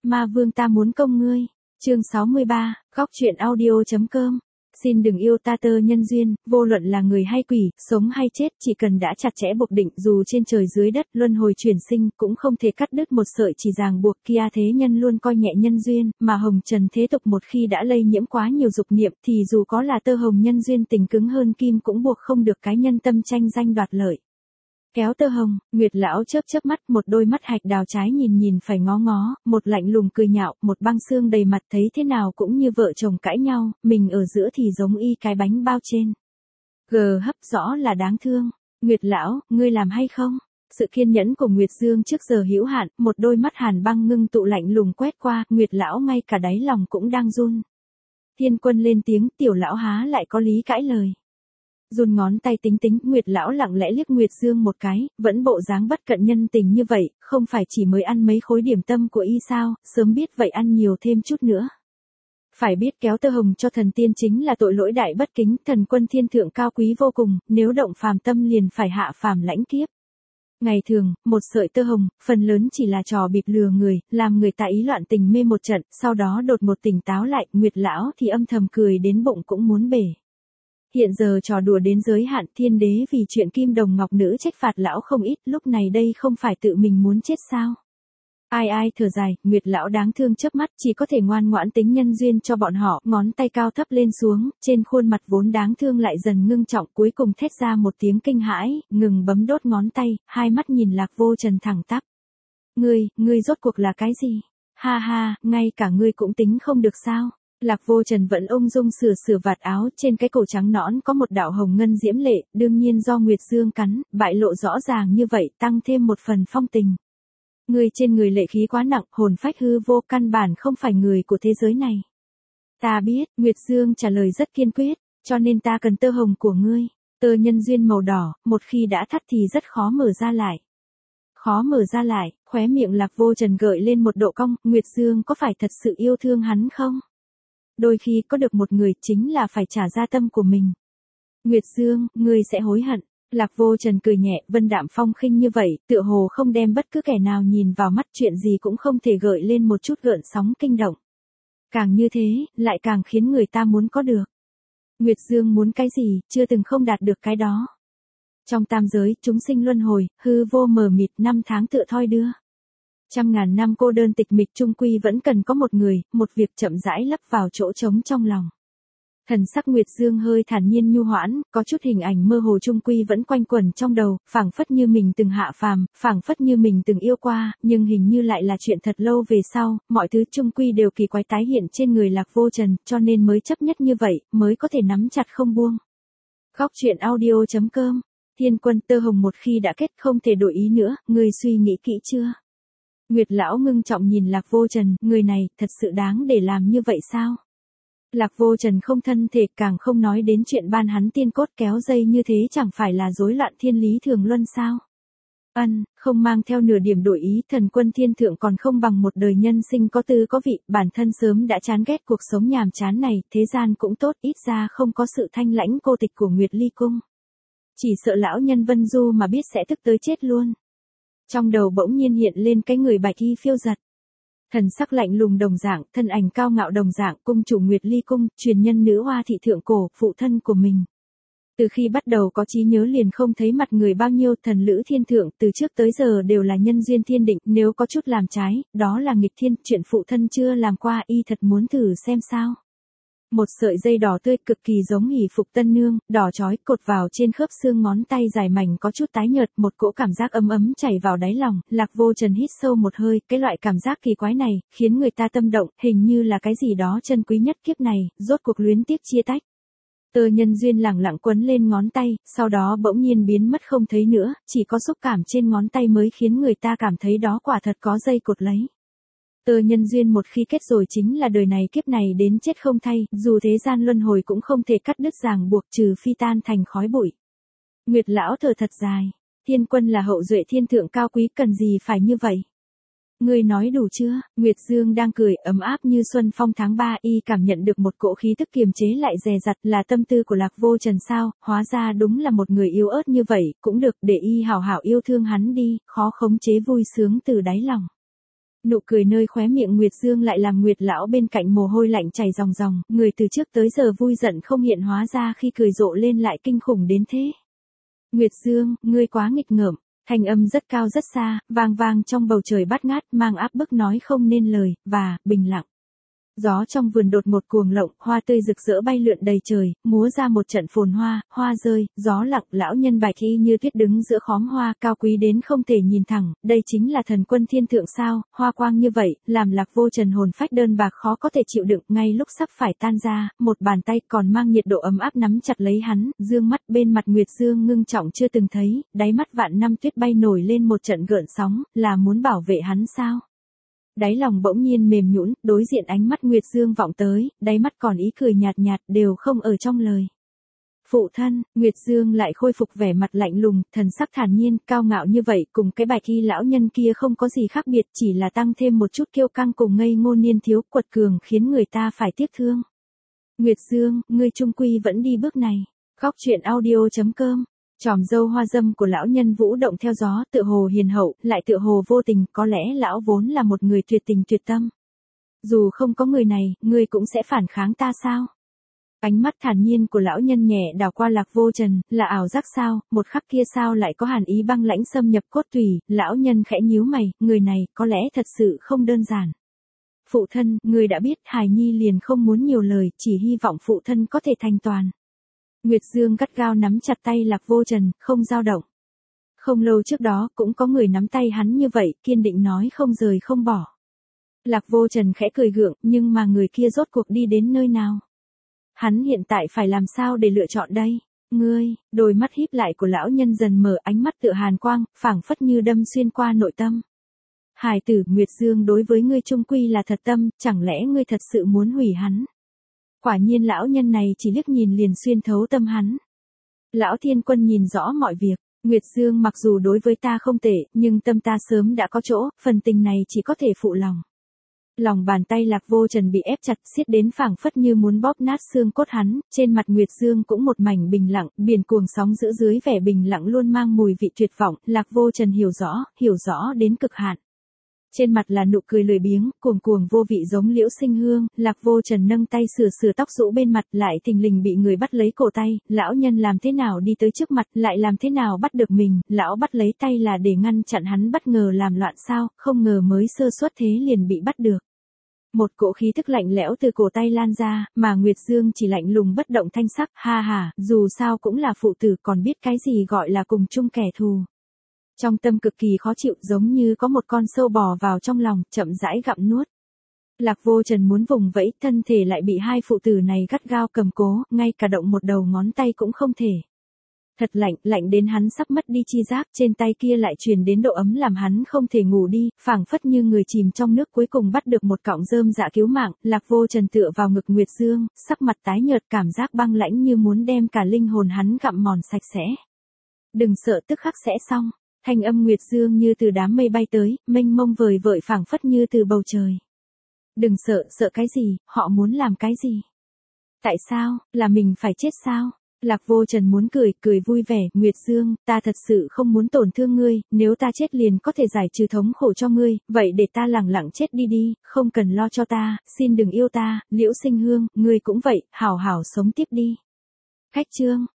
Ma vương ta muốn công ngươi. Chương 63, góc truyện audio.com. Xin đừng yêu ta tơ nhân duyên, vô luận là người hay quỷ, sống hay chết, chỉ cần đã chặt chẽ buộc định, dù trên trời dưới đất, luân hồi chuyển sinh, cũng không thể cắt đứt một sợi chỉ ràng buộc. Kia thế nhân luôn coi nhẹ nhân duyên, mà hồng trần thế tục một khi đã lây nhiễm quá nhiều dục niệm, thì dù có là tơ hồng nhân duyên tình cứng hơn kim cũng buộc không được cái nhân tâm tranh danh đoạt lợi. Kéo tơ hồng, Nguyệt lão chớp chớp mắt, một đôi mắt hạch đào trái nhìn phải ngó ngó, một lạnh lùng cười nhạo, một băng xương đầy mặt, thấy thế nào cũng như vợ chồng cãi nhau, mình ở giữa thì giống y cái bánh bao trên. Gờ hấp rõ là đáng thương. Nguyệt lão, ngươi làm hay không? Sự kiên nhẫn của Nguyệt Dương trước giờ hữu hạn, một đôi mắt hàn băng ngưng tụ lạnh lùng quét qua, Nguyệt lão ngay cả đáy lòng cũng đang run. Thiên Quân lên tiếng, tiểu lão há lại có lý cãi lời. Run ngón tay tính, Nguyệt lão lặng lẽ liếc Nguyệt Dương một cái, vẫn bộ dáng bất cận nhân tình như vậy, không phải chỉ mới ăn mấy khối điểm tâm của y sao, sớm biết vậy ăn nhiều thêm chút nữa. Phải biết kéo tơ hồng cho thần tiên chính là tội lỗi đại bất kính, thần quân thiên thượng cao quý vô cùng, nếu động phàm tâm liền phải hạ phàm lãnh kiếp. Ngày thường, một sợi tơ hồng, phần lớn chỉ là trò bịp lừa người, làm người ta ý loạn tình mê một trận, sau đó đột ngột tỉnh táo lại, Nguyệt lão thì âm thầm cười đến bụng cũng muốn bể. Hiện giờ trò đùa đến giới hạn, thiên đế vì chuyện kim đồng ngọc nữ trách phạt lão không ít, lúc này đây không phải tự mình muốn chết sao? Ai thở dài, Nguyệt lão đáng thương chớp mắt, chỉ có thể ngoan ngoãn tính nhân duyên cho bọn họ, ngón tay cao thấp lên xuống, trên khuôn mặt vốn đáng thương lại dần ngưng trọng, cuối cùng thét ra một tiếng kinh hãi, ngừng bấm đốt ngón tay, hai mắt nhìn Lạc Vô Trần thẳng tắp. Ngươi rốt cuộc là cái gì? Ha ha, ngay cả ngươi cũng tính không được sao? Lạc Vô Trần vẫn ung dung sửa vạt áo, trên cái cổ trắng nõn có một đạo hồng ngân diễm lệ, đương nhiên do Nguyệt Dương cắn, bại lộ rõ ràng như vậy, tăng thêm một phần phong tình. Ngươi trên người lệ khí quá nặng, hồn phách hư vô, căn bản không phải người của thế giới này. Ta biết, Nguyệt Dương trả lời rất kiên quyết, cho nên ta cần tơ hồng của ngươi. Tơ nhân duyên màu đỏ, một khi đã thắt thì rất khó mở ra lại. Khó mở ra lại, khóe miệng Lạc Vô Trần gợi lên một độ cong, Nguyệt Dương có phải thật sự yêu thương hắn không? Đôi khi có được một người chính là phải trả giá tâm của mình. Nguyệt Dương, ngươi sẽ hối hận. Lạc Vô Trần cười nhẹ, vân đạm phong khinh như vậy, tựa hồ không đem bất cứ kẻ nào nhìn vào mắt, chuyện gì cũng không thể gợi lên một chút gợn sóng kinh động. Càng như thế, lại càng khiến người ta muốn có được. Nguyệt Dương muốn cái gì, chưa từng không đạt được cái đó. Trong tam giới, chúng sinh luân hồi, hư vô mờ mịt, năm tháng tựa thoi đưa. Trăm ngàn năm cô đơn tịch mịch chung quy vẫn cần có một người, một việc chậm rãi lấp vào chỗ trống trong lòng. Thần sắc Nguyệt Dương hơi thản nhiên nhu hoãn, có chút hình ảnh mơ hồ chung quy vẫn quanh quẩn trong đầu, phảng phất như mình từng hạ phàm, phảng phất như mình từng yêu qua, nhưng hình như lại là chuyện thật lâu về sau, mọi thứ chung quy đều kỳ quái tái hiện trên người Lạc Vô Trần, cho nên mới chấp nhất như vậy, mới có thể nắm chặt không buông. Góc truyện audio.com. Thiên Quân, tơ hồng một khi đã kết không thể đổi ý nữa, ngươi suy nghĩ kỹ chưa? Nguyệt lão ngưng trọng nhìn Lạc Vô Trần, người này, thật sự đáng để làm như vậy sao? Lạc Vô Trần không thân thể, càng không nói đến chuyện ban hắn tiên cốt kéo dây như thế, chẳng phải là rối loạn thiên lý thường luân sao? Không mang theo nửa điểm đổi ý, thần quân thiên thượng còn không bằng một đời nhân sinh có tư có vị, bản thân sớm đã chán ghét cuộc sống nhàm chán này, thế gian cũng tốt, ít ra không có sự thanh lãnh cô tịch của Nguyệt Ly Cung. Chỉ sợ lão nhân Vân Du mà biết sẽ tức tới chết luôn. Trong đầu bỗng nhiên hiện lên cái người bạch y phiêu giật. Thần sắc lạnh lùng đồng dạng, thân ảnh cao ngạo đồng dạng, cung chủ Nguyệt Ly Cung, truyền nhân nữ hoa thị thượng cổ, phụ thân của mình. Từ khi bắt đầu có trí nhớ liền không thấy mặt người bao nhiêu, thần lữ thiên thượng, từ trước tới giờ đều là nhân duyên thiên định, nếu có chút làm trái, đó là nghịch thiên, chuyện phụ thân chưa làm qua, y thật muốn thử xem sao. Một sợi dây đỏ tươi cực kỳ giống hỷ phục tân nương, đỏ chói, cột vào trên khớp xương ngón tay dài mảnh có chút tái nhợt, một cỗ cảm giác ấm ấm chảy vào đáy lòng, Lạc Vô Trần hít sâu một hơi, cái loại cảm giác kỳ quái này, khiến người ta tâm động, hình như là cái gì đó chân quý nhất kiếp này, rốt cuộc luyến tiếc chia tách. Tơ nhân duyên lẳng lặng quấn lên ngón tay, sau đó bỗng nhiên biến mất không thấy nữa, chỉ có xúc cảm trên ngón tay mới khiến người ta cảm thấy đó quả thật có dây cột lấy. Tơ nhân duyên một khi kết rồi chính là đời này kiếp này đến chết không thay, dù thế gian luân hồi cũng không thể cắt đứt ràng buộc trừ phi tan thành khói bụi. Nguyệt lão thở thật dài, Thiên Quân là hậu duệ thiên thượng cao quý, cần gì phải như vậy? Ngươi nói đủ chưa? Nguyệt Dương đang cười, ấm áp như xuân phong tháng 3, y cảm nhận được một cỗ khí tức kiềm chế lại dè dặt, là tâm tư của Lạc Vô Trần sao, hóa ra đúng là một người yếu ớt như vậy, cũng được, để y hảo hảo yêu thương hắn đi, khó khống chế vui sướng từ đáy lòng. Nụ cười nơi khóe miệng Nguyệt Dương lại làm Nguyệt lão bên cạnh mồ hôi lạnh chảy ròng ròng, người từ trước tới giờ vui giận không hiện hóa ra khi cười rộ lên lại kinh khủng đến thế. Nguyệt Dương, ngươi quá nghịch ngợm, thanh âm rất cao rất xa, vang vang trong bầu trời bát ngát, mang áp bức nói không nên lời, và, bình lặng. Gió trong vườn đột một cuồng lộng, hoa tươi rực rỡ bay lượn đầy trời, múa ra một trận phồn hoa, hoa rơi, gió lặng, lão nhân bạch y như tuyết đứng giữa khóm hoa, cao quý đến không thể nhìn thẳng, đây chính là thần quân thiên thượng sao, hoa quang như vậy, làm Lạc Vô Trần hồn phách đơn bạc khó có thể chịu đựng, ngay lúc sắp phải tan ra, một bàn tay còn mang nhiệt độ ấm áp nắm chặt lấy hắn, dương mắt bên mặt Nguyệt Dương ngưng trọng chưa từng thấy, đáy mắt vạn năm tuyết bay nổi lên một trận gợn sóng, là muốn bảo vệ hắn sao? Đáy lòng bỗng nhiên mềm nhũn, đối diện ánh mắt Nguyệt Dương vọng tới, đáy mắt còn ý cười nhạt nhạt đều không ở trong lời. Phụ thân, Nguyệt Dương lại khôi phục vẻ mặt lạnh lùng, thần sắc thản nhiên, cao ngạo như vậy, cùng cái bạch y lão nhân kia không có gì khác biệt, chỉ là tăng thêm một chút kiêu căng cùng ngây ngô niên thiếu, quật cường khiến người ta phải tiếc thương. Nguyệt Dương, ngươi chung quy vẫn đi bước này. Góc truyện audio.com. Tròm râu hoa dâm của lão nhân vũ động theo gió, tựa hồ hiền hậu, lại tựa hồ vô tình, có lẽ lão vốn là một người tuyệt tình tuyệt tâm. Dù không có người này, ngươi cũng sẽ phản kháng ta sao? Ánh mắt thản nhiên của lão nhân nhẹ đảo qua Lạc Vô Trần, là ảo giác sao, một khắc kia sao lại có hàn ý băng lãnh xâm nhập cốt tủy, lão nhân khẽ nhíu mày, người này, có lẽ thật sự không đơn giản. Phụ thân, người đã biết, hài nhi liền không muốn nhiều lời, chỉ hy vọng phụ thân có thể thành toàn. Nguyệt Dương gắt gao nắm chặt tay Lạc Vô Trần, không dao động. Không lâu trước đó, cũng có người nắm tay hắn như vậy, kiên định nói không rời không bỏ. Lạc Vô Trần khẽ cười gượng, nhưng mà người kia rốt cuộc đi đến nơi nào? Hắn hiện tại phải làm sao để lựa chọn đây? Ngươi, đôi mắt híp lại của lão nhân dần mở, ánh mắt tựa hàn quang, phảng phất như đâm xuyên qua nội tâm. Hài tử, Nguyệt Dương đối với ngươi chung quy là thật tâm, chẳng lẽ ngươi thật sự muốn hủy hắn? Quả nhiên lão nhân này chỉ liếc nhìn liền xuyên thấu tâm hắn. Lão Thiên Quân nhìn rõ mọi việc, Nguyệt Dương mặc dù đối với ta không tệ, nhưng tâm ta sớm đã có chỗ, phần tình này chỉ có thể phụ lòng. Lòng bàn tay Lạc Vô Trần bị ép chặt, siết đến phảng phất như muốn bóp nát xương cốt hắn, trên mặt Nguyệt Dương cũng một mảnh bình lặng, biển cuồng sóng giữ dưới vẻ bình lặng luôn mang mùi vị tuyệt vọng, Lạc Vô Trần hiểu rõ đến cực hạn. Trên mặt là nụ cười lười biếng, cuồng cuồng vô vị giống Liễu Sinh Hương, Lạc Vô Trần nâng tay sửa tóc rũ bên mặt, lại thình lình bị người bắt lấy cổ tay, lão nhân làm thế nào đi tới trước mặt, lại làm thế nào bắt được mình, lão bắt lấy tay là để ngăn chặn hắn bất ngờ làm loạn sao, không ngờ mới sơ suất thế liền bị bắt được. Một cỗ khí thức lạnh lẽo từ cổ tay lan ra, mà Nguyệt Dương chỉ lạnh lùng bất động thanh sắc, ha ha, dù sao cũng là phụ tử còn biết cái gì gọi là cùng chung kẻ thù. Trong tâm cực kỳ khó chịu giống như có một con sâu bò vào trong lòng, chậm rãi gặm nuốt. Lạc Vô Trần muốn vùng vẫy, thân thể lại bị hai phụ tử này gắt gao cầm cố, ngay cả động một đầu ngón tay cũng không thể. Thật lạnh, lạnh đến hắn sắp mất đi chi giác, trên tay kia lại truyền đến độ ấm làm hắn không thể ngủ đi, phảng phất như người chìm trong nước cuối cùng bắt được một cọng rơm dạ cứu mạng, Lạc Vô Trần tựa vào ngực Nguyệt Dương, sắc mặt tái nhợt, cảm giác băng lãnh như muốn đem cả linh hồn hắn gặm mòn sạch sẽ. Đừng sợ, tức khắc sẽ xong. Thanh âm Nguyệt Dương như từ đám mây bay tới, mênh mông vời vợi phảng phất như từ bầu trời. Đừng sợ, sợ cái gì, họ muốn làm cái gì? Tại sao, là mình phải chết sao? Lạc Vô Trần muốn cười vui vẻ, Nguyệt Dương, ta thật sự không muốn tổn thương ngươi, nếu ta chết liền có thể giải trừ thống khổ cho ngươi, vậy để ta lẳng lặng chết đi đi, không cần lo cho ta, xin đừng yêu ta, Liễu Sinh Hương, ngươi cũng vậy, hảo hảo sống tiếp đi. Cách chương.